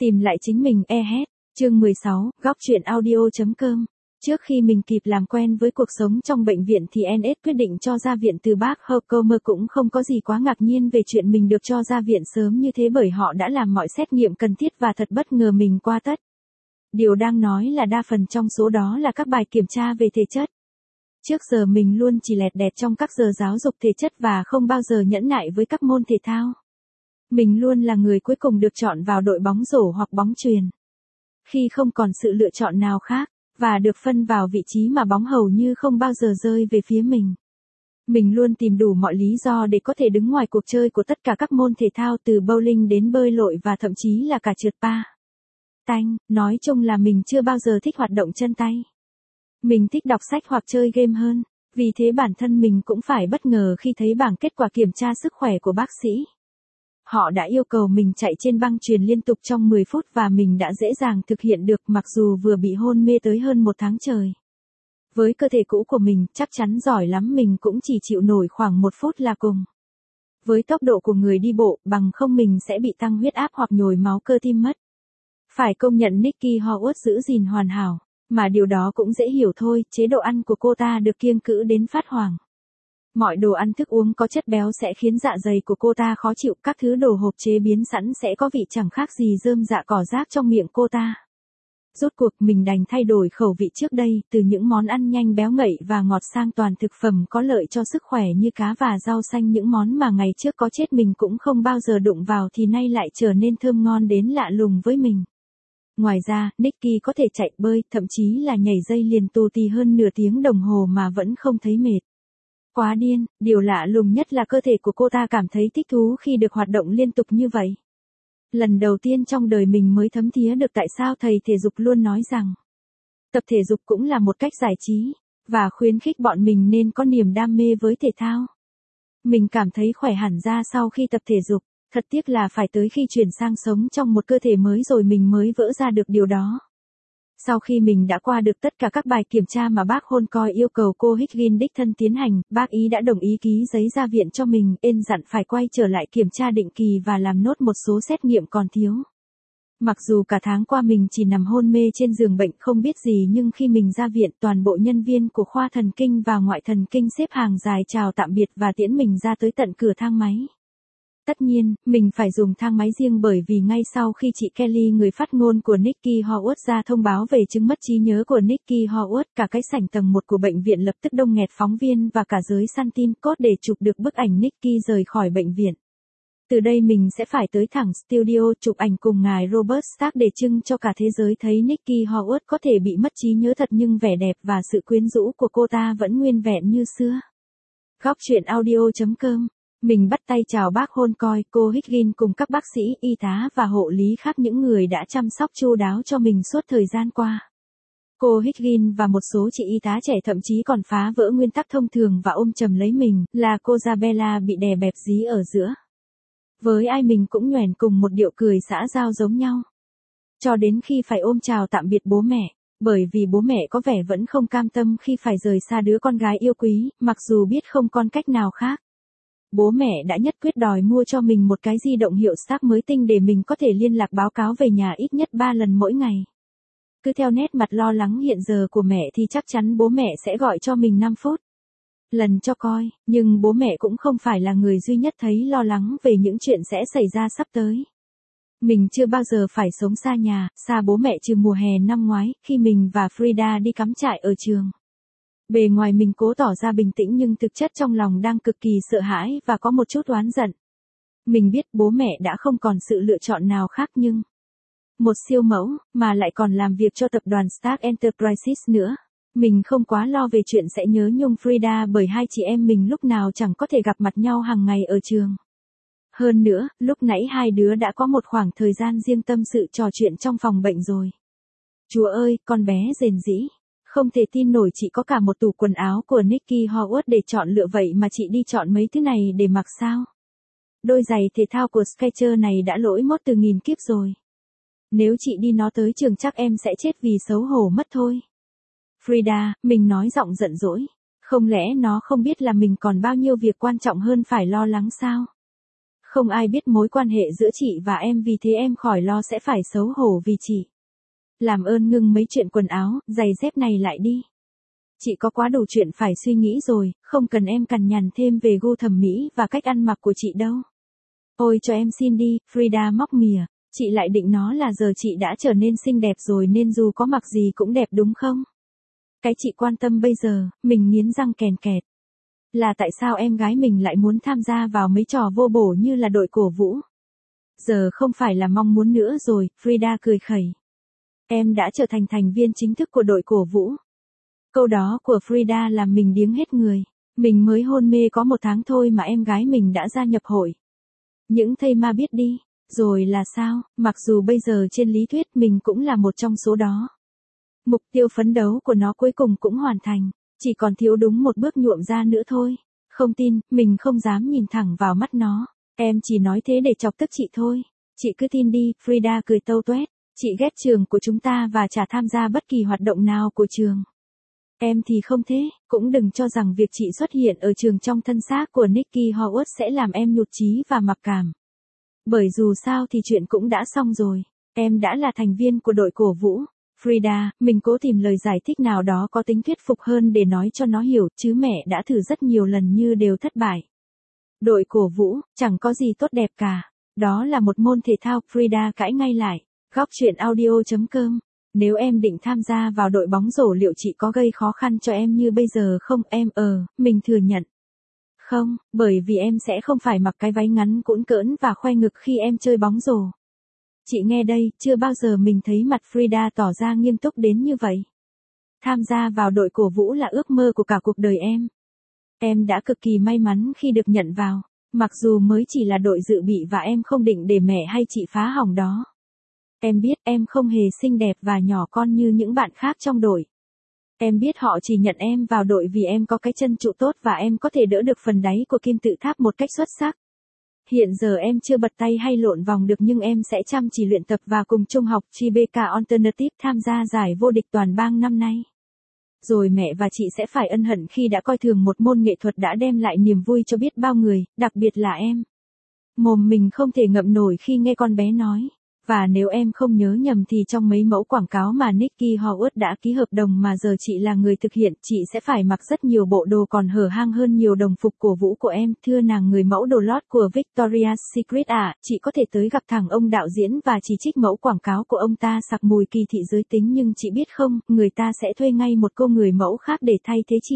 Tìm lại chính mình chương 16, góc chuyện audio.com. Trước khi mình kịp làm quen với cuộc sống trong bệnh viện thì NS quyết định cho ra viện từ bác Hocomer cũng không có gì quá ngạc nhiên về chuyện mình được cho ra viện sớm như thế bởi họ đã làm mọi xét nghiệm cần thiết và thật bất ngờ mình qua tất. Điều đang nói là đa phần trong số đó là các bài kiểm tra về thể chất. Trước giờ mình luôn chỉ lẹt đẹt trong các giờ giáo dục thể chất và không bao giờ nhẫn nại với các môn thể thao. Mình luôn là người cuối cùng được chọn vào đội bóng rổ hoặc bóng chuyền. Khi không còn sự lựa chọn nào khác, và được phân vào vị trí mà bóng hầu như không bao giờ rơi về phía mình. Mình luôn tìm đủ mọi lý do để có thể đứng ngoài cuộc chơi của tất cả các môn thể thao từ bowling đến bơi lội và thậm chí là cả trượt tanh. Nói chung là mình chưa bao giờ thích hoạt động chân tay. Mình thích đọc sách hoặc chơi game hơn, vì thế bản thân mình cũng phải bất ngờ khi thấy bảng kết quả kiểm tra sức khỏe của bác sĩ. Họ đã yêu cầu mình chạy trên băng chuyền liên tục trong 10 phút và mình đã dễ dàng thực hiện được mặc dù vừa bị hôn mê tới hơn 1 tháng trời. Với cơ thể cũ của mình, chắc chắn giỏi lắm mình cũng chỉ chịu nổi khoảng 1 phút là cùng. Với tốc độ của người đi bộ, bằng không mình sẽ bị tăng huyết áp hoặc nhồi máu cơ tim mất. Phải công nhận Nikki Howard giữ gìn hoàn hảo, mà điều đó cũng dễ hiểu thôi, chế độ ăn của cô ta được kiêng cữ đến phát hoảng. Mọi đồ ăn thức uống có chất béo sẽ khiến dạ dày của cô ta khó chịu, các thứ đồ hộp chế biến sẵn sẽ có vị chẳng khác gì rơm rạ cỏ rác trong miệng cô ta. Rốt cuộc mình đành thay đổi khẩu vị trước đây, từ những món ăn nhanh béo ngậy và ngọt sang toàn thực phẩm có lợi cho sức khỏe như cá và rau xanh, những món mà ngày trước có chết mình cũng không bao giờ đụng vào thì nay lại trở nên thơm ngon đến lạ lùng với mình. Ngoài ra, Nikki có thể chạy bơi, thậm chí là nhảy dây liền tù tì hơn nửa tiếng đồng hồ mà vẫn không thấy mệt. Quá điên, điều lạ lùng nhất là cơ thể của cô ta cảm thấy thích thú khi được hoạt động liên tục như vậy. Lần đầu tiên trong đời mình mới thấm thía được tại sao thầy thể dục luôn nói rằng tập thể dục cũng là một cách giải trí, và khuyến khích bọn mình nên có niềm đam mê với thể thao. Mình cảm thấy khỏe hẳn ra sau khi tập thể dục, thật tiếc là phải tới khi chuyển sang sống trong một cơ thể mới rồi mình mới vỡ ra được điều đó. Sau khi mình đã qua được tất cả các bài kiểm tra mà bác Holcoy yêu cầu cô Higgins đích thân tiến hành, bác ý đã đồng ý ký giấy ra viện cho mình, dặn phải quay trở lại kiểm tra định kỳ và làm nốt một số xét nghiệm còn thiếu. Mặc dù cả tháng qua mình chỉ nằm hôn mê trên giường bệnh không biết gì nhưng khi mình ra viện toàn bộ nhân viên của khoa thần kinh và ngoại thần kinh xếp hàng dài chào tạm biệt và tiễn mình ra tới tận cửa thang máy. Tất nhiên, mình phải dùng thang máy riêng bởi vì ngay sau khi chị Kelly người phát ngôn của Nikki Howard ra thông báo về chứng mất trí nhớ của Nikki Howard, cả cái sảnh tầng 1 của bệnh viện lập tức đông nghẹt phóng viên và cả giới săn tin cốt để chụp được bức ảnh Nikki rời khỏi bệnh viện. Từ đây mình sẽ phải tới thẳng studio chụp ảnh cùng ngài Robert Stark để trưng cho cả thế giới thấy Nikki Howard có thể bị mất trí nhớ thật nhưng vẻ đẹp và sự quyến rũ của cô ta vẫn nguyên vẹn như xưa. Góc chuyện audio.com. Mình bắt tay chào bác Holcoy, cô Higgins cùng các bác sĩ, y tá và hộ lý khác, những người đã chăm sóc chu đáo cho mình suốt thời gian qua. Cô Higgins và một số chị y tá trẻ thậm chí còn phá vỡ nguyên tắc thông thường và ôm chầm lấy mình, là cô Isabella bị đè bẹp dí ở giữa. Với ai mình cũng nhoẻn cùng một điệu cười xã giao giống nhau. Cho đến khi phải ôm chào tạm biệt bố mẹ, bởi vì bố mẹ có vẻ vẫn không cam tâm khi phải rời xa đứa con gái yêu quý, mặc dù biết không còn cách nào khác. Bố mẹ đã nhất quyết đòi mua cho mình một cái di động hiệu Sharp mới tinh để mình có thể liên lạc báo cáo về nhà ít nhất 3 lần mỗi ngày. Cứ theo nét mặt lo lắng hiện giờ của mẹ thì chắc chắn bố mẹ sẽ gọi cho mình 5 phút lần cho coi, nhưng bố mẹ cũng không phải là người duy nhất thấy lo lắng về những chuyện sẽ xảy ra sắp tới. Mình chưa bao giờ phải sống xa nhà, xa bố mẹ trừ mùa hè năm ngoái, khi mình và Frida đi cắm trại ở trường. Bề ngoài mình cố tỏ ra bình tĩnh nhưng thực chất trong lòng đang cực kỳ sợ hãi và có một chút oán giận. Mình biết bố mẹ đã không còn sự lựa chọn nào khác nhưng một siêu mẫu, mà lại còn làm việc cho tập đoàn Stark Enterprises nữa. Mình không quá lo về chuyện sẽ nhớ nhung Frida bởi hai chị em mình lúc nào chẳng có thể gặp mặt nhau hàng ngày ở trường. Hơn nữa, lúc nãy hai đứa đã có một khoảng thời gian riêng tâm sự trò chuyện trong phòng bệnh rồi. Chúa ơi, con bé rền rĩ. Không thể tin nổi chị có cả một tủ quần áo của Nikki Howard để chọn lựa vậy mà chị đi chọn mấy thứ này để mặc sao? Đôi giày thể thao của Skechers này đã lỗi mốt từ nghìn kiếp rồi. Nếu chị đi nó tới trường chắc em sẽ chết vì xấu hổ mất thôi. Frida, mình nói giọng giận dỗi. Không lẽ nó không biết là mình còn bao nhiêu việc quan trọng hơn phải lo lắng sao? Không ai biết mối quan hệ giữa chị và em, vì thế em khỏi lo sẽ phải xấu hổ vì chị. Làm ơn ngưng mấy chuyện quần áo, giày dép này lại đi. Chị có quá đủ chuyện phải suy nghĩ rồi, không cần em cằn nhằn thêm về gu thẩm mỹ và cách ăn mặc của chị đâu. Ôi cho em xin đi, Frida móc mỉa. Chị lại định nó là giờ chị đã trở nên xinh đẹp rồi nên dù có mặc gì cũng đẹp đúng không? Cái chị quan tâm bây giờ, mình nghiến răng kèn kẹt. Là tại sao em gái mình lại muốn tham gia vào mấy trò vô bổ như là đội cổ vũ? Giờ không phải là mong muốn nữa rồi, Frida cười khẩy. Em đã trở thành thành viên chính thức của đội cổ vũ. Câu đó của Frida làm mình điếng hết người. Mình mới hôn mê có 1 tháng thôi mà em gái mình đã gia nhập hội. Những thây ma biết đi. Rồi là sao, mặc dù bây giờ trên lý thuyết mình cũng là một trong số đó. Mục tiêu phấn đấu của nó cuối cùng cũng hoàn thành, chỉ còn thiếu đúng một bước nhuộm da nữa thôi. Không tin, mình không dám nhìn thẳng vào mắt nó. Em chỉ nói thế để chọc tức chị thôi. Chị cứ tin đi, Frida cười tâu tuét. Chị ghét trường của chúng ta và chả tham gia bất kỳ hoạt động nào của trường. Em thì không thế, cũng đừng cho rằng việc chị xuất hiện ở trường trong thân xác của Nicky Howard sẽ làm em nhụt chí và mặc cảm. Bởi dù sao thì chuyện cũng đã xong rồi. Em đã là thành viên của đội cổ vũ. Frida, mình cố tìm lời giải thích nào đó có tính thuyết phục hơn để nói cho nó hiểu, chứ mẹ đã thử rất nhiều lần như đều thất bại. Đội cổ vũ, chẳng có gì tốt đẹp cả. Đó là một môn thể thao, Frida cãi ngay lại. Góc chuyện audio.com. Nếu em định tham gia vào đội bóng rổ liệu chị có gây khó khăn cho em như bây giờ không em? Mình thừa nhận. Không, bởi vì em sẽ không phải mặc cái váy ngắn cũn cỡn và khoe ngực khi em chơi bóng rổ. Chị nghe đây, chưa bao giờ mình thấy mặt Frida tỏ ra nghiêm túc đến như vậy. Tham gia vào đội cổ vũ là ước mơ của cả cuộc đời em. Em đã cực kỳ may mắn khi được nhận vào, mặc dù mới chỉ là đội dự bị và em không định để mẹ hay chị phá hỏng đó. Em biết em không hề xinh đẹp và nhỏ con như những bạn khác trong đội. Em biết họ chỉ nhận em vào đội vì em có cái chân trụ tốt và em có thể đỡ được phần đáy của kim tự tháp một cách xuất sắc. Hiện giờ em chưa bật tay hay lộn vòng được nhưng em sẽ chăm chỉ luyện tập và cùng trung học Tribeca Alternative tham gia giải vô địch toàn bang năm nay. Rồi mẹ và chị sẽ phải ân hận khi đã coi thường một môn nghệ thuật đã đem lại niềm vui cho biết bao người, đặc biệt là em. Mồm mình không thể ngậm nổi khi nghe con bé nói. Và nếu em không nhớ nhầm thì trong mấy mẫu quảng cáo mà Nicky Howard đã ký hợp đồng mà giờ chị là người thực hiện, chị sẽ phải mặc rất nhiều bộ đồ còn hở hang hơn nhiều đồng phục cổ vũ của em. Thưa nàng người mẫu đồ lót của Victoria's Secret chị có thể tới gặp thằng ông đạo diễn và chỉ trích mẫu quảng cáo của ông ta sặc mùi kỳ thị giới tính, nhưng chị biết không, người ta sẽ thuê ngay một cô người mẫu khác để thay thế chị.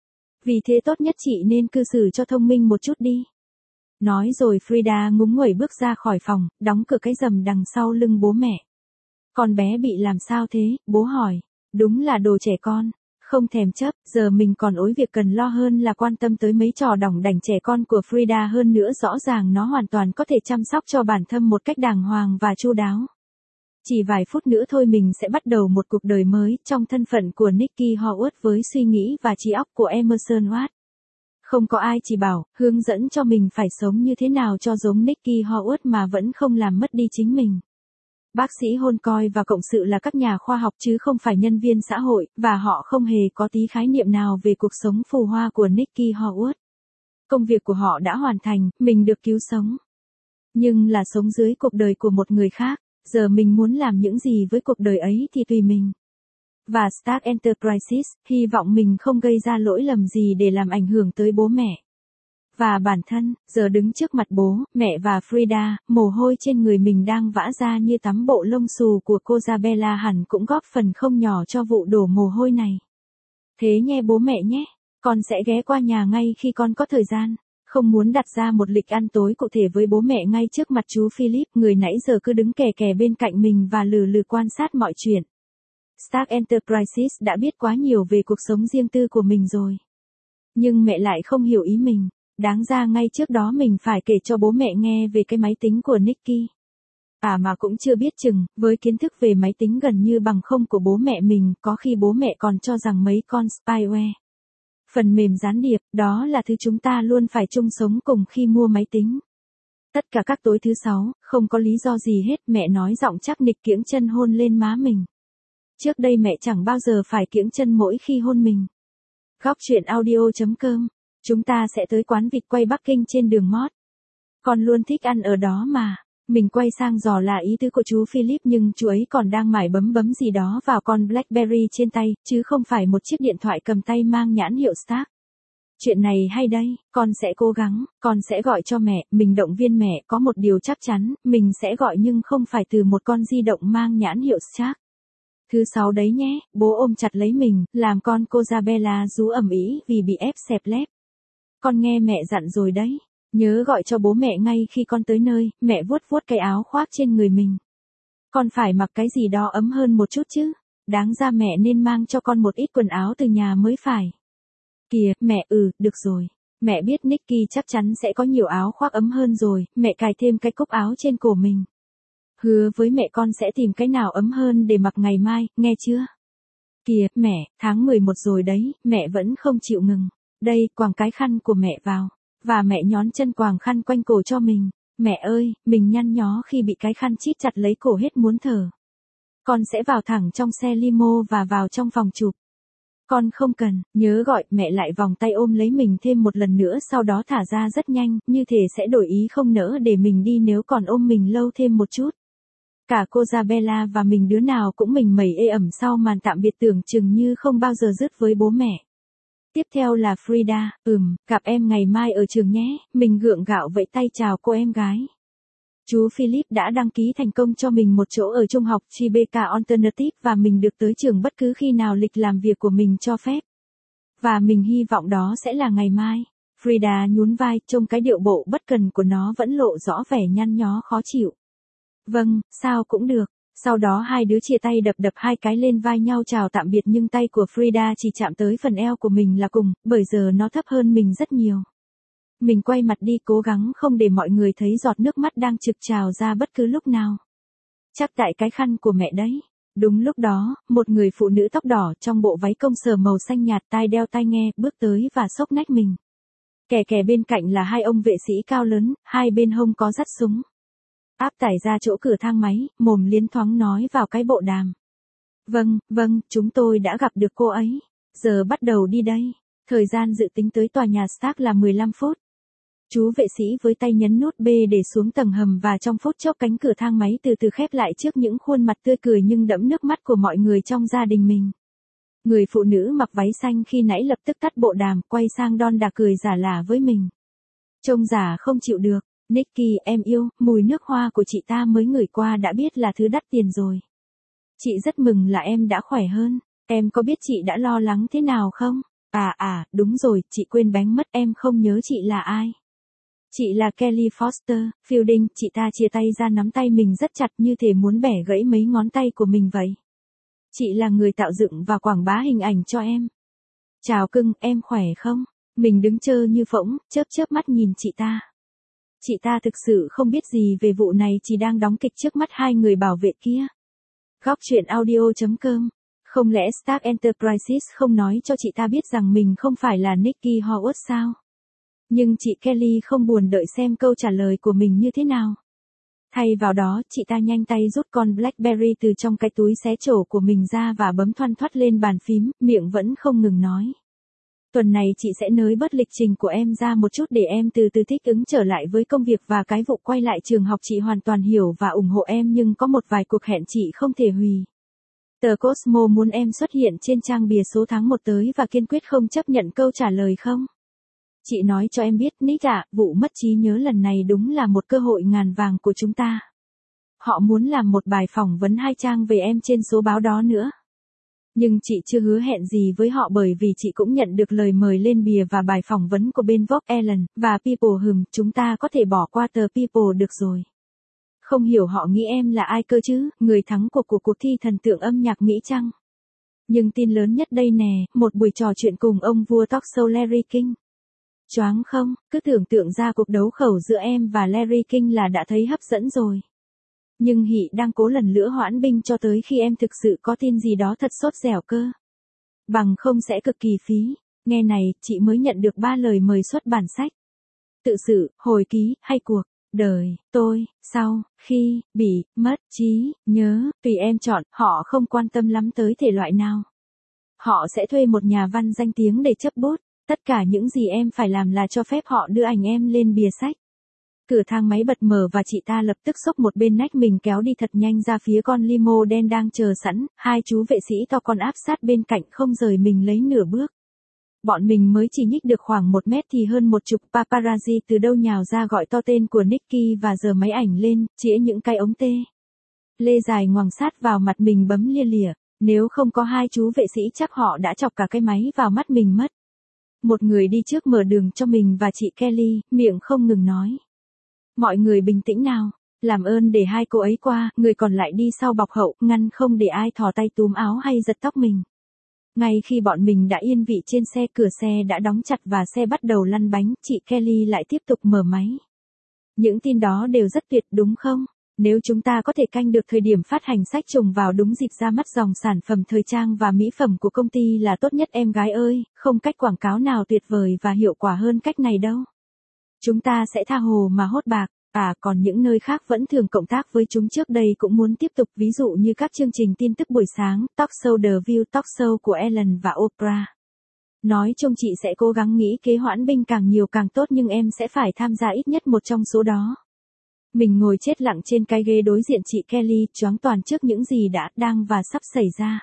Vì thế tốt nhất chị nên cư xử cho thông minh một chút đi. Nói rồi Frida ngúng nguẩy bước ra khỏi phòng, đóng cửa cái rầm đằng sau lưng bố mẹ. Con bé bị làm sao thế, bố hỏi. Đúng là đồ trẻ con. Không thèm chấp, giờ mình còn ối việc cần lo hơn là quan tâm tới mấy trò đỏng đảnh trẻ con của Frida, hơn nữa rõ ràng nó hoàn toàn có thể chăm sóc cho bản thân một cách đàng hoàng và chu đáo. Chỉ vài phút nữa thôi mình sẽ bắt đầu một cuộc đời mới trong thân phận của Nicky Howard với suy nghĩ và trí óc của Emerson Watt. Không có ai chỉ bảo, hướng dẫn cho mình phải sống như thế nào cho giống Nicky Howard mà vẫn không làm mất đi chính mình. Bác sĩ Holcoy và cộng sự là các nhà khoa học chứ không phải nhân viên xã hội, và họ không hề có tí khái niệm nào về cuộc sống phù hoa của Nicky Howard. Công việc của họ đã hoàn thành, mình được cứu sống. Nhưng là sống dưới cuộc đời của một người khác, giờ mình muốn làm những gì với cuộc đời ấy thì tùy mình. Và Stark Enterprises, hy vọng mình không gây ra lỗi lầm gì để làm ảnh hưởng tới bố mẹ. Và bản thân, giờ đứng trước mặt bố, mẹ và Frida, mồ hôi trên người mình đang vã ra như tắm bộ lông xù của cô Isabella hẳn cũng góp phần không nhỏ cho vụ đổ mồ hôi này. Thế nghe bố mẹ nhé, con sẽ ghé qua nhà ngay khi con có thời gian. Không muốn đặt ra một lịch ăn tối cụ thể với bố mẹ ngay trước mặt chú Philip, người nãy giờ cứ đứng kè kè bên cạnh mình và lừ lừ quan sát mọi chuyện. Stark Enterprises đã biết quá nhiều về cuộc sống riêng tư của mình rồi. Nhưng mẹ lại không hiểu ý mình. Đáng ra ngay trước đó mình phải kể cho bố mẹ nghe về cái máy tính của Nicky. Mà cũng chưa biết chừng, với kiến thức về máy tính gần như bằng không của bố mẹ mình, có khi bố mẹ còn cho rằng mấy con spyware, phần mềm gián điệp, đó là thứ chúng ta luôn phải chung sống cùng khi mua máy tính. Tất cả các tối thứ Sáu, không có lý do gì hết, mẹ nói giọng chắc nịch kiễng chân hôn lên má mình. Trước đây mẹ chẳng bao giờ phải kiễng chân mỗi khi hôn mình. Góc chuyện audio.com. Chúng ta sẽ tới quán vịt quay Bắc Kinh trên đường Mót. Con luôn thích ăn ở đó mà. Mình quay sang dò la ý tứ của chú Philip nhưng chú ấy còn đang mải bấm gì đó vào con BlackBerry trên tay, chứ không phải một chiếc điện thoại cầm tay mang nhãn hiệu Stark. Chuyện này hay đấy, con sẽ cố gắng, con sẽ gọi cho mẹ, mình động viên mẹ, có một điều chắc chắn, mình sẽ gọi nhưng không phải từ một con di động mang nhãn hiệu Stark. Thứ 6 đấy nhé, bố ôm chặt lấy mình, làm con cô Isabella rú ầm ĩ vì bị ép xẹp lép. Con nghe mẹ dặn rồi đấy, nhớ gọi cho bố mẹ ngay khi con tới nơi, mẹ vuốt vuốt cái áo khoác trên người mình. Con phải mặc cái gì đó ấm hơn một chút chứ, đáng ra mẹ nên mang cho con một ít quần áo từ nhà mới phải. Kìa, mẹ, được rồi. Mẹ biết Nicky chắc chắn sẽ có nhiều áo khoác ấm hơn rồi, mẹ cài thêm cái cúc áo trên cổ mình. Hứa với mẹ con sẽ tìm cái nào ấm hơn để mặc ngày mai, nghe chưa? Kìa, mẹ, tháng 11 rồi đấy, mẹ vẫn không chịu ngừng. Đây, quàng cái khăn của mẹ vào. Và mẹ nhón chân quàng khăn quanh cổ cho mình. Mẹ ơi, mình nhăn nhó khi bị cái khăn chít chặt lấy cổ hết muốn thở. Con sẽ vào thẳng trong xe limo và vào trong phòng chụp. Con không cần, nhớ gọi, mẹ lại vòng tay ôm lấy mình thêm một lần nữa sau đó thả ra rất nhanh, như thể sẽ đổi ý không nỡ để mình đi nếu còn ôm mình lâu thêm một chút. Cả cô Isabella và mình đứa nào cũng mình mẩy ê ẩm sau màn tạm biệt tưởng chừng như không bao giờ dứt với bố mẹ. Tiếp theo là Frida, gặp em ngày mai ở trường nhé, mình gượng gạo vẫy tay chào cô em gái. Chú Philip đã đăng ký thành công cho mình một chỗ ở trung học Tribeca Alternative và mình được tới trường bất cứ khi nào lịch làm việc của mình cho phép. Và mình hy vọng đó sẽ là ngày mai. Frida nhún vai, trông cái điệu bộ bất cần của nó vẫn lộ rõ vẻ nhăn nhó khó chịu. Vâng, sao cũng được. Sau đó hai đứa chia tay đập hai cái lên vai nhau chào tạm biệt nhưng tay của Frida chỉ chạm tới phần eo của mình là cùng, bởi giờ nó thấp hơn mình rất nhiều. Mình quay mặt đi cố gắng không để mọi người thấy giọt nước mắt đang trực trào ra bất cứ lúc nào. Chắc tại cái khăn của mẹ đấy. Đúng lúc đó, một người phụ nữ tóc đỏ trong bộ váy công sở màu xanh nhạt tai đeo tai nghe bước tới và xốc nách mình. Kè bên cạnh là hai ông vệ sĩ cao lớn, hai bên hông có dắt súng. Áp tải ra chỗ cửa thang máy, mồm liến thoáng nói vào cái bộ đàm. Vâng, chúng tôi đã gặp được cô ấy. Giờ bắt đầu đi đây. Thời gian dự tính tới tòa nhà Stark là 15 phút. Chú vệ sĩ với tay nhấn nút B để xuống tầng hầm và trong phút chốc cánh cửa thang máy từ từ khép lại trước những khuôn mặt tươi cười nhưng đẫm nước mắt của mọi người trong gia đình mình. Người phụ nữ mặc váy xanh khi nãy lập tức tắt bộ đàm, quay sang đon đà cười giả lả với mình. Trông giả không chịu được. Nicky, em yêu, mùi nước hoa của chị ta mới ngửi qua đã biết là thứ đắt tiền rồi. Chị rất mừng là em đã khỏe hơn. Em có biết chị đã lo lắng thế nào không? Đúng rồi, chị quên bén mất, em không nhớ chị là ai. Chị là Kelly Foster, Fielding, chị ta chia tay ra nắm tay mình rất chặt như thể muốn bẻ gãy mấy ngón tay của mình vậy. Chị là người tạo dựng và quảng bá hình ảnh cho em. Chào cưng, em khỏe không? Mình đứng trơ như phỗng, chớp mắt nhìn chị ta. Chị ta thực sự không biết gì về vụ này, chỉ đang đóng kịch trước mắt hai người bảo vệ kia. Góc chuyện audio.com. Không lẽ Stark Enterprises không nói cho chị ta biết rằng mình không phải là Nicky Howard sao? Nhưng chị Kelly không buồn đợi xem câu trả lời của mình như thế nào. Thay vào đó, chị ta nhanh tay rút con BlackBerry từ trong cái túi xé trổ của mình ra và bấm thoăn thoắt lên bàn phím, miệng vẫn không ngừng nói. Tuần này chị sẽ nới bớt lịch trình của em ra một chút để em từ từ thích ứng trở lại với công việc và cái vụ quay lại trường học. Chị hoàn toàn hiểu và ủng hộ em nhưng có một vài cuộc hẹn chị không thể hủy. Tờ Cosmo muốn em xuất hiện trên trang bìa số tháng 1 tới và kiên quyết không chấp nhận câu trả lời không? Chị nói cho em biết Nick ạ, vụ mất trí nhớ lần này đúng là một cơ hội ngàn vàng của chúng ta. Họ muốn làm một bài phỏng vấn 2 trang về em trên số báo đó nữa. Nhưng chị chưa hứa hẹn gì với họ bởi vì chị cũng nhận được lời mời lên bìa và bài phỏng vấn của bên Vogue Ellen và People. Chúng ta có thể bỏ qua tờ People được rồi. Không hiểu họ nghĩ em là ai cơ chứ, người thắng cuộc của cuộc thi thần tượng âm nhạc Mỹ chăng? Nhưng tin lớn nhất đây nè, một buổi trò chuyện cùng ông vua talk show Larry King. Choáng không, cứ tưởng tượng ra cuộc đấu khẩu giữa em và Larry King là đã thấy hấp dẫn rồi. Nhưng Hị đang cố lần nữa hoãn binh cho tới khi em thực sự có tin gì đó thật sốt dẻo cơ. Bằng không sẽ cực kỳ phí. Nghe này, chị mới nhận được 3 lời mời xuất bản sách. Tự sự, hồi ký, hay cuộc đời, tôi, sau, khi, bị, mất, trí, nhớ, tùy em chọn, họ không quan tâm lắm tới thể loại nào. Họ sẽ thuê một nhà văn danh tiếng để chấp bút, tất cả những gì em phải làm là cho phép họ đưa ảnh em lên bìa sách. Cửa thang máy bật mở và chị ta lập tức xốc một bên nách mình kéo đi thật nhanh ra phía con limo đen đang chờ sẵn, hai chú vệ sĩ to con áp sát bên cạnh không rời mình lấy nửa bước. Bọn mình mới chỉ nhích được khoảng 1 mét thì hơn một chục paparazzi từ đâu nhào ra gọi to tên của Nicky và giơ máy ảnh lên, chĩa những cái ống tê lê dài ngoằng sát vào mặt mình bấm lia lịa. Nếu không có hai chú vệ sĩ chắc họ đã chọc cả cái máy vào mắt mình mất. Một người đi trước mở đường cho mình và chị Kelly, miệng không ngừng nói. Mọi người bình tĩnh nào, làm ơn để hai cô ấy qua, người còn lại đi sau bọc hậu, ngăn không để ai thò tay túm áo hay giật tóc mình. Ngay khi bọn mình đã yên vị trên xe, cửa xe đã đóng chặt và xe bắt đầu lăn bánh, chị Kelly lại tiếp tục mở máy. Những tin đó đều rất tuyệt đúng không? Nếu chúng ta có thể canh được thời điểm phát hành sách trùng vào đúng dịp ra mắt dòng sản phẩm thời trang và mỹ phẩm của công ty là tốt nhất em gái ơi, không cách quảng cáo nào tuyệt vời và hiệu quả hơn cách này đâu. Chúng ta sẽ tha hồ mà hốt bạc, còn những nơi khác vẫn thường cộng tác với chúng trước đây cũng muốn tiếp tục, ví dụ như các chương trình tin tức buổi sáng, talk show The View, talk show của Ellen và Oprah. Nói chung chị sẽ cố gắng nghĩ kế hoãn binh càng nhiều càng tốt nhưng em sẽ phải tham gia ít nhất một trong số đó. Mình ngồi chết lặng trên cái ghế đối diện chị Kelly, choáng toàn trước những gì đã, đang và sắp xảy ra.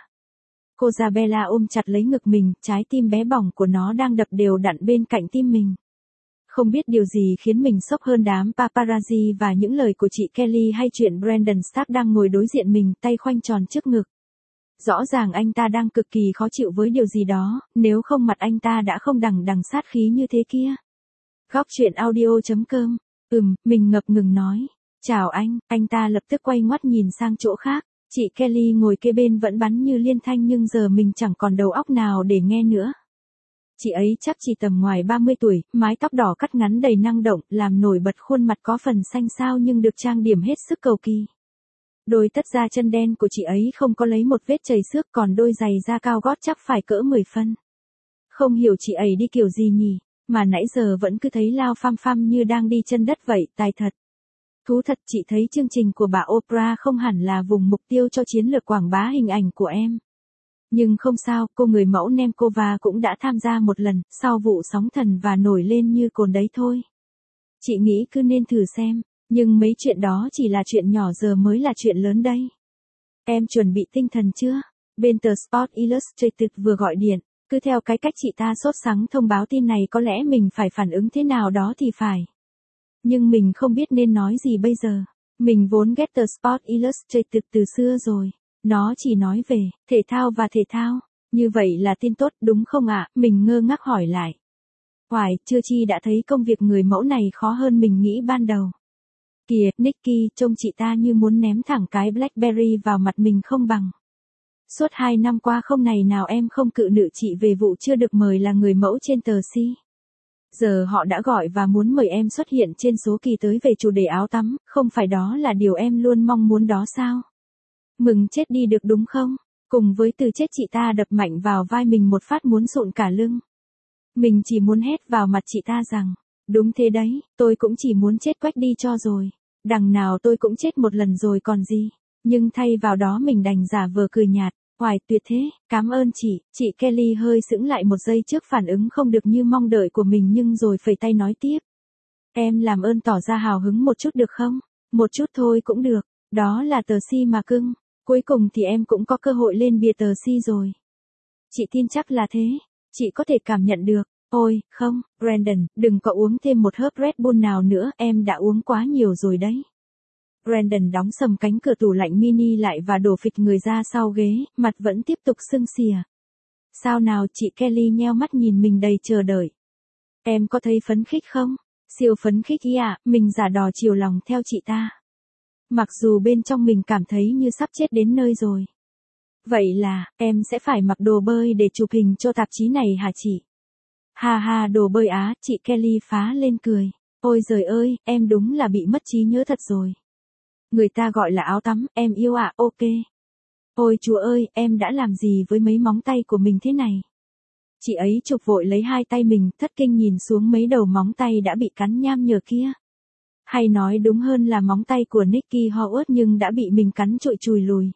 Cô Isabella ôm chặt lấy ngực mình, trái tim bé bỏng của nó đang đập đều đặn bên cạnh tim mình. Không biết điều gì khiến mình sốc hơn đám paparazzi và những lời của chị Kelly hay chuyện Brandon Stark đang ngồi đối diện mình, tay khoanh tròn trước ngực. Rõ ràng anh ta đang cực kỳ khó chịu với điều gì đó, nếu không mặt anh ta đã không đằng đằng sát khí như thế kia. Góc chuyện audio.com. Mình ngập ngừng nói. Chào anh ta lập tức quay ngoắt nhìn sang chỗ khác. Chị Kelly ngồi kế bên vẫn bắn như liên thanh nhưng giờ mình chẳng còn đầu óc nào để nghe nữa. Chị ấy chắc chỉ tầm ngoài 30 tuổi, mái tóc đỏ cắt ngắn đầy năng động, làm nổi bật khuôn mặt có phần xanh xao nhưng được trang điểm hết sức cầu kỳ. Đôi tất da chân đen của chị ấy không có lấy một vết chảy xước, còn đôi giày da cao gót chắc phải cỡ 10 phân. Không hiểu chị ấy đi kiểu gì nhỉ, mà nãy giờ vẫn cứ thấy lao phăm phăm như đang đi chân đất vậy, tài thật. Thú thật, chị thấy chương trình của bà Oprah không hẳn là vùng mục tiêu cho chiến lược quảng bá hình ảnh của em. Nhưng không sao, cô người mẫu Nemkova cũng đã tham gia một lần, sau vụ sóng thần và nổi lên như cồn đấy thôi. Chị nghĩ cứ nên thử xem, nhưng mấy chuyện đó chỉ là chuyện nhỏ, giờ mới là chuyện lớn đây. Em chuẩn bị tinh thần chưa? Bên tờ Sports Illustrated vừa gọi điện, cứ theo cái cách chị ta sốt sắng thông báo tin này có lẽ mình phải phản ứng thế nào đó thì phải. Nhưng mình không biết nên nói gì bây giờ. Mình vốn ghét tờ Sports Illustrated từ xưa rồi. Nó chỉ nói về thể thao và thể thao. Như vậy là tin tốt đúng không ạ? Mình ngơ ngác hỏi lại. Hoài, chưa chi đã thấy công việc người mẫu này khó hơn mình nghĩ ban đầu. Kìa, Nicky, trông chị ta như muốn ném thẳng cái Blackberry vào mặt mình không bằng. Suốt 2 năm qua không ngày nào em không cự nữ chị về vụ chưa được mời là người mẫu trên tờ Si. Giờ họ đã gọi và muốn mời em xuất hiện trên số kỳ tới về chủ đề áo tắm, không phải đó là điều em luôn mong muốn đó sao? Mừng chết đi được đúng không? Cùng với từ chết chị ta đập mạnh vào vai mình một phát muốn sụn cả lưng. Mình chỉ muốn hét vào mặt chị ta rằng, đúng thế đấy, tôi cũng chỉ muốn chết quách đi cho rồi. Đằng nào tôi cũng chết một lần rồi còn gì. Nhưng thay vào đó mình đành giả vờ cười nhạt. Hoài, tuyệt thế, cảm ơn chị Kelly hơi sững lại một giây trước phản ứng không được như mong đợi của mình nhưng rồi phẩy tay nói tiếp. Em làm ơn tỏ ra hào hứng một chút được không? Một chút thôi cũng được, đó là tờ Si mà cưng, cuối cùng thì em cũng có cơ hội lên bìa tờ Si rồi. Chị tin chắc là thế, chị có thể cảm nhận được. Ôi, không, Brandon, đừng có uống thêm một hớp Red Bull nào nữa, em đã uống quá nhiều rồi đấy. Brandon đóng sầm cánh cửa tủ lạnh mini lại và đổ phịch người ra sau ghế, mặt vẫn tiếp tục sưng xìa. Sao nào, chị Kelly nheo mắt nhìn mình đầy chờ đợi. Em có thấy phấn khích không? Siêu phấn khích ý ạ, mình giả đò chiều lòng theo chị ta. Mặc dù bên trong mình cảm thấy như sắp chết đến nơi rồi. Vậy là, em sẽ phải mặc đồ bơi để chụp hình cho tạp chí này hả chị? Ha ha, đồ bơi á, chị Kelly phá lên cười. Ôi giời ơi, em đúng là bị mất trí nhớ thật rồi. Người ta gọi là áo tắm, em yêu ạ, ok. Ôi chúa ơi, em đã làm gì với mấy móng tay của mình thế này? Chị ấy chụp vội lấy hai tay mình, thất kinh nhìn xuống mấy đầu móng tay đã bị cắn nham nhở kia. Hay nói đúng hơn là móng tay của Nicky Howard nhưng đã bị mình cắn trụi chùi lùi.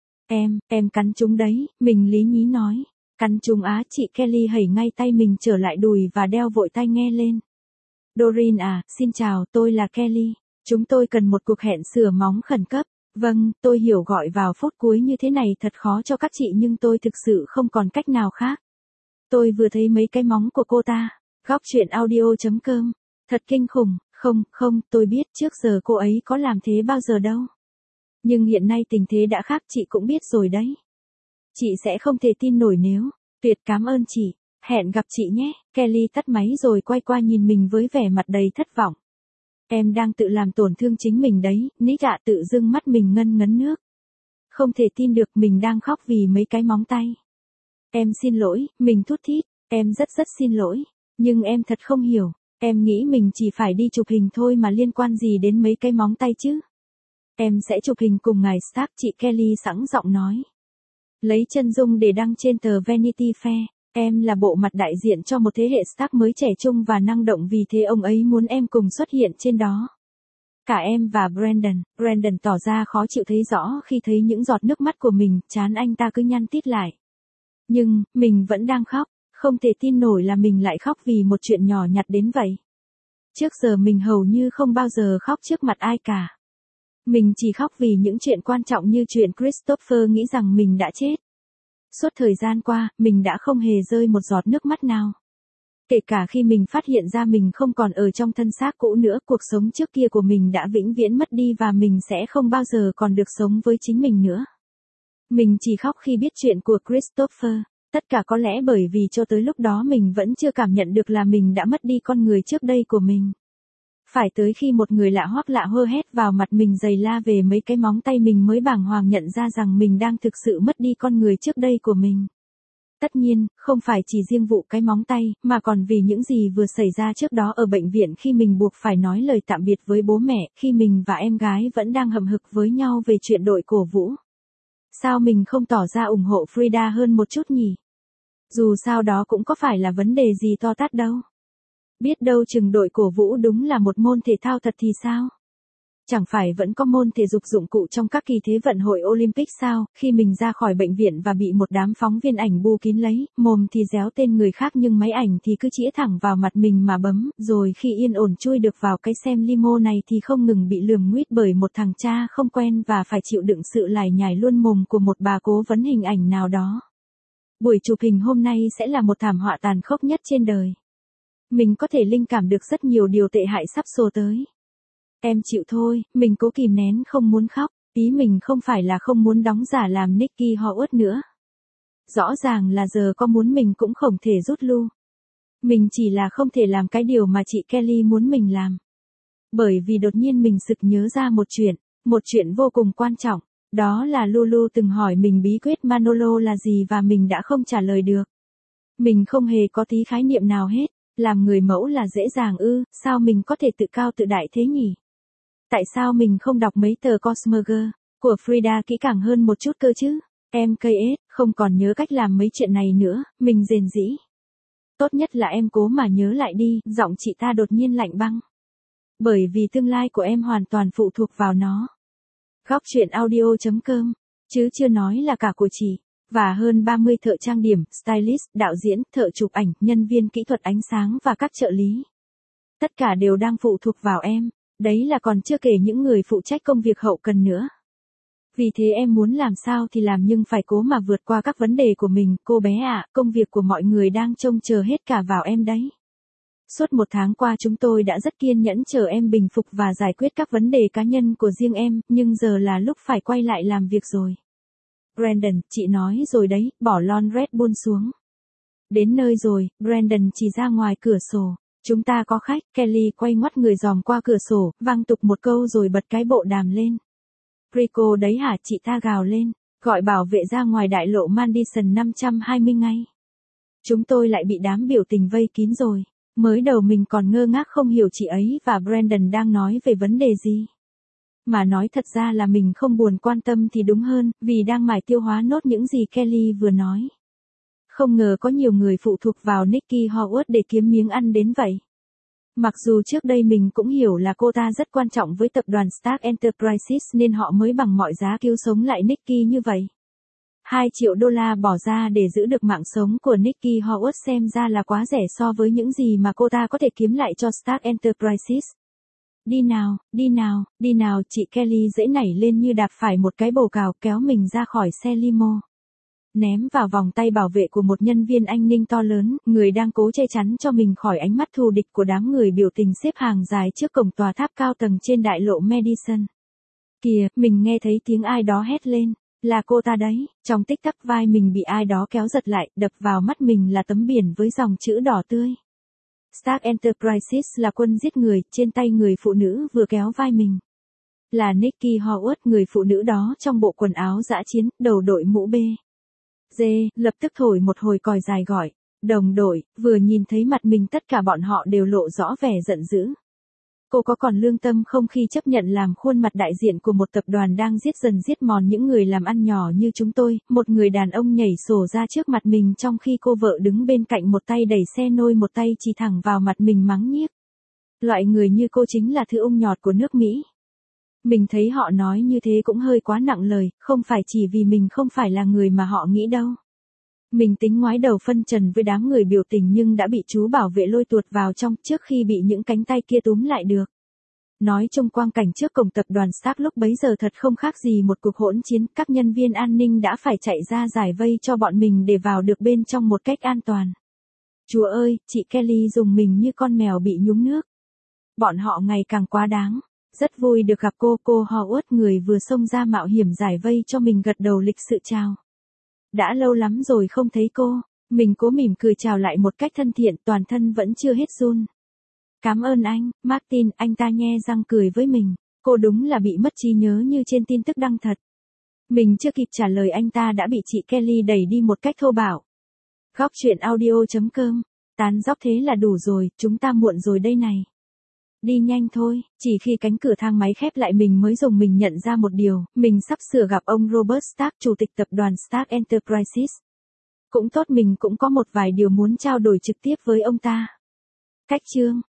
Em cắn chúng đấy, mình lý nhí nói. Cắn chúng á, chị Kelly hẩy ngay tay mình trở lại đùi và đeo vội tai nghe lên. Doreen à, xin chào, tôi là Kelly. Chúng tôi cần một cuộc hẹn sửa móng khẩn cấp. Vâng, tôi hiểu gọi vào phút cuối như thế này thật khó cho các chị nhưng tôi thực sự không còn cách nào khác. Tôi vừa thấy mấy cái móng của cô ta. Góc chuyện audio.com. Thật kinh khủng, không, tôi biết trước giờ cô ấy có làm thế bao giờ đâu. Nhưng hiện nay tình thế đã khác chị cũng biết rồi đấy. Chị sẽ không thể tin nổi nếu. Tuyệt cảm ơn chị. Hẹn gặp chị nhé. Kelly tắt máy rồi quay qua nhìn mình với vẻ mặt đầy thất vọng. Em đang tự làm tổn thương chính mình đấy, Nick ạ, tự dưng mắt mình ngân ngấn nước. Không thể tin được mình đang khóc vì mấy cái móng tay. Em xin lỗi, mình thút thít, em rất xin lỗi. Nhưng em thật không hiểu, em nghĩ mình chỉ phải đi chụp hình thôi mà liên quan gì đến mấy cái móng tay chứ. Em sẽ chụp hình cùng ngài Stark, chị Kelly sẵn giọng nói. Lấy chân dung để đăng trên tờ Vanity Fair. Em là bộ mặt đại diện cho một thế hệ Stark mới trẻ trung và năng động vì thế ông ấy muốn em cùng xuất hiện trên đó. Cả em và Brandon tỏ ra khó chịu thấy rõ khi thấy những giọt nước mắt của mình, trán anh ta cứ nhăn tít lại. Nhưng, mình vẫn đang khóc, không thể tin nổi là mình lại khóc vì một chuyện nhỏ nhặt đến vậy. Trước giờ mình hầu như không bao giờ khóc trước mặt ai cả. Mình chỉ khóc vì những chuyện quan trọng như chuyện Christopher nghĩ rằng mình đã chết. Suốt thời gian qua, mình đã không hề rơi một giọt nước mắt nào. Kể cả khi mình phát hiện ra mình không còn ở trong thân xác cũ nữa, cuộc sống trước kia của mình đã vĩnh viễn mất đi và mình sẽ không bao giờ còn được sống với chính mình nữa. Mình chỉ khóc khi biết chuyện của Christopher. Tất cả có lẽ bởi vì cho tới lúc đó mình vẫn chưa cảm nhận được là mình đã mất đi con người trước đây của mình. Phải tới khi một người lạ hoắc lạ hơ hét vào mặt mình giày la về mấy cái móng tay mình mới bàng hoàng nhận ra rằng mình đang thực sự mất đi con người trước đây của mình. Tất nhiên, không phải chỉ riêng vụ cái móng tay, mà còn vì những gì vừa xảy ra trước đó ở bệnh viện khi mình buộc phải nói lời tạm biệt với bố mẹ, khi mình và em gái vẫn đang hậm hực với nhau về chuyện đội cổ vũ. Sao mình không tỏ ra ủng hộ Frida hơn một chút nhỉ? Dù sao đó cũng có phải là vấn đề gì to tát đâu. Biết đâu chừng đội cổ vũ đúng là một môn thể thao thật thì sao? Chẳng phải vẫn có môn thể dục dụng cụ trong các kỳ thế vận hội Olympic sao? Khi mình ra khỏi bệnh viện và bị một đám phóng viên ảnh bu kín lấy, mồm thì réo tên người khác nhưng máy ảnh thì cứ chĩa thẳng vào mặt mình mà bấm, rồi khi yên ổn chui được vào cái xem limo này thì không ngừng bị lườm nguýt bởi một thằng cha không quen và phải chịu đựng sự lải nhải luôn mồm của một bà cố vấn hình ảnh nào đó. Buổi chụp hình hôm nay sẽ là một thảm họa tàn khốc nhất trên đời. Mình có thể linh cảm được rất nhiều điều tệ hại sắp xô tới. Em chịu thôi, mình cố kìm nén không muốn khóc, ý mình không phải là không muốn đóng giả làm Nicky Howard nữa. Rõ ràng là giờ có muốn mình cũng không thể rút lui. Mình chỉ là không thể làm cái điều mà chị Kelly muốn mình làm. Bởi vì đột nhiên mình sực nhớ ra một chuyện vô cùng quan trọng, đó là Lulu từng hỏi mình bí quyết Manolo là gì và mình đã không trả lời được. Mình không hề có tí khái niệm nào hết, làm người mẫu là dễ dàng ư, sao mình có thể tự cao tự đại thế nhỉ? Tại sao mình không đọc mấy tờ Cosmoger của Frida kỹ càng hơn một chút cơ chứ? MKS, không còn nhớ cách làm mấy chuyện này nữa, mình rền rĩ. Tốt nhất là em cố mà nhớ lại đi, giọng chị ta đột nhiên lạnh băng. Bởi vì tương lai của em hoàn toàn phụ thuộc vào nó. Góc chuyện audio.com, chứ chưa nói là cả của chị. Và hơn 30 thợ trang điểm, stylist, đạo diễn, thợ chụp ảnh, nhân viên kỹ thuật ánh sáng và các trợ lý. Tất cả đều đang phụ thuộc vào em. Đấy là còn chưa kể những người phụ trách công việc hậu cần nữa. Vì thế em muốn làm sao thì làm nhưng phải cố mà vượt qua các vấn đề của mình, cô bé ạ, công việc của mọi người đang trông chờ hết cả vào em đấy. Suốt một tháng qua chúng tôi đã rất kiên nhẫn chờ em bình phục và giải quyết các vấn đề cá nhân của riêng em, nhưng giờ là lúc phải quay lại làm việc rồi. Brandon, chị nói rồi đấy, bỏ lon Red Bull xuống. Đến nơi rồi, Brandon chỉ ra ngoài cửa sổ. Chúng ta có khách, Kelly quay ngoắt người dòm qua cửa sổ, vang tục một câu rồi bật cái bộ đàm lên. Rico đấy hả, chị ta gào lên, gọi bảo vệ ra ngoài đại lộ Madison 520 ngay. Chúng tôi lại bị đám biểu tình vây kín rồi. Mới đầu mình còn ngơ ngác không hiểu chị ấy và Brandon đang nói về vấn đề gì. Mà nói thật ra là mình không buồn quan tâm thì đúng hơn, vì đang mải tiêu hóa nốt những gì Kelly vừa nói. Không ngờ có nhiều người phụ thuộc vào Nicky Howard để kiếm miếng ăn đến vậy. Mặc dù trước đây mình cũng hiểu là cô ta rất quan trọng với tập đoàn Stark Enterprises nên họ mới bằng mọi giá cứu sống lại Nicky như vậy. $2 triệu bỏ ra để giữ được mạng sống của Nikki Howard xem ra là quá rẻ so với những gì mà cô ta có thể kiếm lại cho Stark Enterprises. Đi nào, đi nào, đi nào, chị Kelly dễ nảy lên như đạp phải một cái bồ cào kéo mình ra khỏi xe limo. Ném vào vòng tay bảo vệ của một nhân viên an ninh to lớn, người đang cố che chắn cho mình khỏi ánh mắt thù địch của đám người biểu tình xếp hàng dài trước cổng tòa tháp cao tầng trên đại lộ Madison. Kìa, mình nghe thấy tiếng ai đó hét lên. Là cô ta đấy, trong tích tắc vai mình bị ai đó kéo giật lại, đập vào mắt mình là tấm biển với dòng chữ đỏ tươi. Stark Enterprises là quân giết người, trên tay người phụ nữ vừa kéo vai mình. Là Nikki Howard, người phụ nữ đó trong bộ quần áo dã chiến, đầu đội mũ B. Dê, lập tức thổi một hồi còi dài gọi. Đồng đội, vừa nhìn thấy mặt mình tất cả bọn họ đều lộ rõ vẻ giận dữ. Cô có còn lương tâm không khi chấp nhận làm khuôn mặt đại diện của một tập đoàn đang giết dần giết mòn những người làm ăn nhỏ như chúng tôi, một người đàn ông nhảy sổ ra trước mặt mình trong khi cô vợ đứng bên cạnh một tay đẩy xe nôi một tay chỉ thẳng vào mặt mình mắng nhiếc. Loại người như cô chính là thứ ung nhọt của nước Mỹ. Mình thấy họ nói như thế cũng hơi quá nặng lời, không phải chỉ vì mình không phải là người mà họ nghĩ đâu. Mình tính ngoái đầu phân trần với đám người biểu tình nhưng đã bị chú bảo vệ lôi tuột vào trong trước khi bị những cánh tay kia túm lại được. Nói chung quang cảnh trước cổng tập đoàn Stark lúc bấy giờ thật không khác gì một cuộc hỗn chiến, các nhân viên an ninh đã phải chạy ra giải vây cho bọn mình để vào được bên trong một cách an toàn. Chúa ơi, chị Kelly dùng mình như con mèo bị nhúng nước. Bọn họ ngày càng quá đáng. Rất vui được gặp cô Howard, người vừa xông ra mạo hiểm giải vây cho mình gật đầu lịch sự chào. Đã lâu lắm rồi không thấy cô, mình cố mỉm cười chào lại một cách thân thiện, toàn thân vẫn chưa hết run. Cảm ơn anh, Martin, anh ta nhe răng cười với mình, cô đúng là bị mất trí nhớ như trên tin tức đăng thật. Mình chưa kịp trả lời anh ta đã bị chị Kelly đẩy đi một cách thô bạo. Góc truyện audio.com, tán dóc thế là đủ rồi, chúng ta muộn rồi đây này. Đi nhanh thôi, chỉ khi cánh cửa thang máy khép lại mình mới dùng mình nhận ra một điều, mình sắp sửa gặp ông Robert Stark, chủ tịch tập đoàn Stark Enterprises. Cũng tốt, mình cũng có một vài điều muốn trao đổi trực tiếp với ông ta. Cách chương